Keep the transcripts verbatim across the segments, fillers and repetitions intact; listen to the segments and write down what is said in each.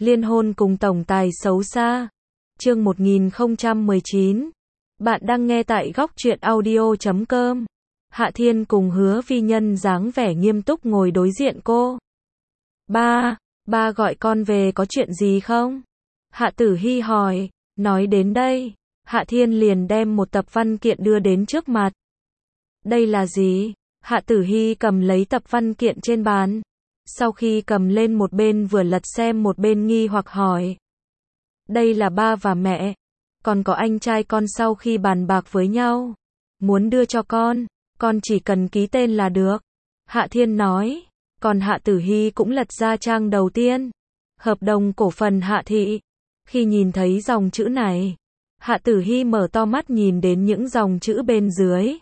Liên hôn cùng tổng tài xấu xa. Chương một nghìn không trăm mười chín. Bạn đang nghe tại góc truyện audio chấm com. Hạ Thiên cùng Hứa Vi Nhân dáng vẻ nghiêm túc ngồi đối diện cô. Ba, ba gọi con về có chuyện gì không? Hạ Tử Hi hỏi. Nói đến đây, Hạ Thiên liền đem một tập văn kiện đưa đến trước mặt. Đây là gì? Hạ Tử Hi cầm lấy tập văn kiện trên bàn. Sau khi cầm lên một bên vừa lật xem một bên nghi hoặc hỏi. Đây là ba và mẹ, còn có anh trai con sau khi bàn bạc với nhau. Muốn đưa cho con, con chỉ cần ký tên là được. Hạ Thiên nói, còn Hạ Tử Hi cũng lật ra trang đầu tiên. Hợp đồng cổ phần Hạ Thị. Khi nhìn thấy dòng chữ này, Hạ Tử Hi mở to mắt nhìn đến những dòng chữ bên dưới.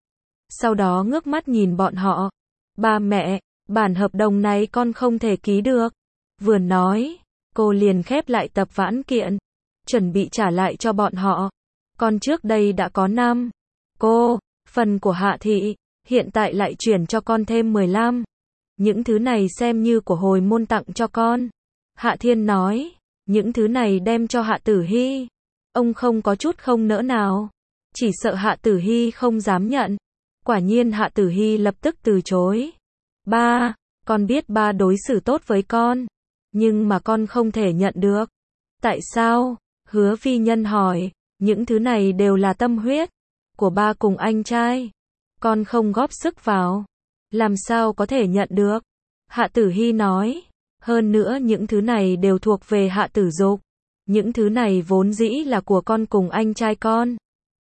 Sau đó ngước mắt nhìn bọn họ. Ba mẹ, bản hợp đồng này con không thể ký được. Vừa nói, cô liền khép lại tập vãn kiện, chuẩn bị trả lại cho bọn họ. Con trước đây đã có năm. Cô, phần của Hạ Thị, hiện tại lại chuyển cho con thêm mười lăm. Những thứ này xem như của hồi môn tặng cho con. Hạ Thiên nói, những thứ này đem cho Hạ Tử Hi. Ông không có chút không nỡ nào. Chỉ sợ Hạ Tử Hi không dám nhận. Quả nhiên Hạ Tử Hi lập tức từ chối. Ba, con biết ba đối xử tốt với con, nhưng mà con không thể nhận được. Tại sao? Hứa Vi Nhân hỏi. Những thứ này đều là tâm huyết của ba cùng anh trai. Con không góp sức vào, làm sao có thể nhận được? Hạ Tử Hi nói. Hơn nữa những thứ này đều thuộc về Hạ Tử Dục. Những thứ này vốn dĩ là của con cùng anh trai con.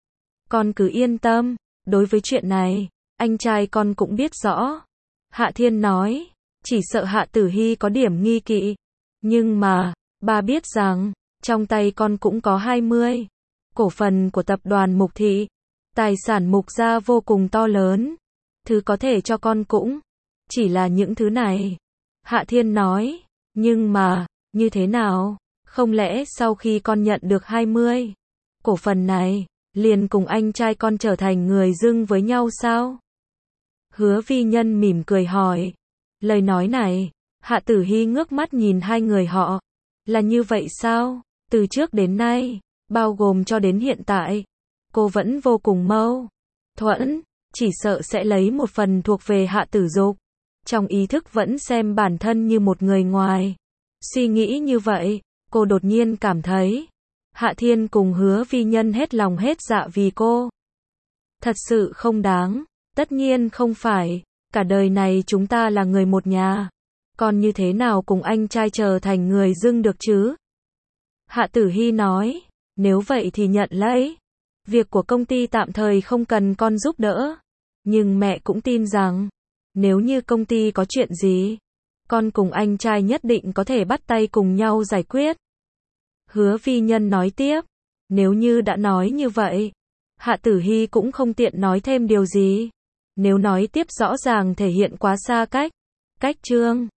Con cứ yên tâm, đối với chuyện này, anh trai con cũng biết rõ. Hạ Thiên nói, chỉ sợ Hạ Tử Hi có điểm nghi kỵ. Nhưng mà, ba biết rằng, trong tay con cũng có hai mươi cổ phần của tập đoàn Mục Thị. Tài sản Mục gia vô cùng to lớn. Thứ có thể cho con cũng chỉ là những thứ này. Hạ Thiên nói, nhưng mà, như thế nào? Không lẽ sau khi con nhận được hai mươi cổ phần này, liền cùng anh trai con trở thành người dưng với nhau sao? Hứa Vi Nhân mỉm cười hỏi. Lời nói này, Hạ Tử Hi ngước mắt nhìn hai người họ. Là như vậy sao? Từ trước đến nay, bao gồm cho đến hiện tại, cô vẫn vô cùng mâu thuẫn, chỉ sợ sẽ lấy một phần thuộc về Hạ Tử Dục. Trong ý thức vẫn xem bản thân như một người ngoài. Suy nghĩ như vậy, cô đột nhiên cảm thấy, Hạ Thiên cùng Hứa Vi Nhân hết lòng hết dạ vì cô. Thật sự không đáng. Tất nhiên không phải, cả đời này chúng ta là người một nhà. Còn như thế nào cùng anh trai trở thành người dưng được chứ? Hạ Tử Hi nói, nếu vậy thì nhận lấy. Việc của công ty tạm thời không cần con giúp đỡ. Nhưng mẹ cũng tin rằng, nếu như công ty có chuyện gì, con cùng anh trai nhất định có thể bắt tay cùng nhau giải quyết. Hứa Vi Nhân nói tiếp, nếu như đã nói như vậy, Hạ Tử Hi cũng không tiện nói thêm điều gì. Nếu nói tiếp rõ ràng thể hiện quá xa cách, cách chương.